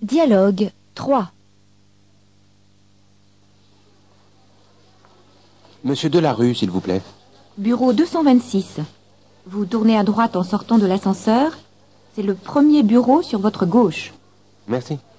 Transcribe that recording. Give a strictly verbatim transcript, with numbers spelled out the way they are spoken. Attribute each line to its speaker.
Speaker 1: Dialogue trois.
Speaker 2: Monsieur Delarue, s'il vous plaît.
Speaker 1: Bureau deux cent vingt-six. Vous tournez à droite en sortant de l'ascenseur. C'est le premier bureau sur votre gauche.
Speaker 2: Merci.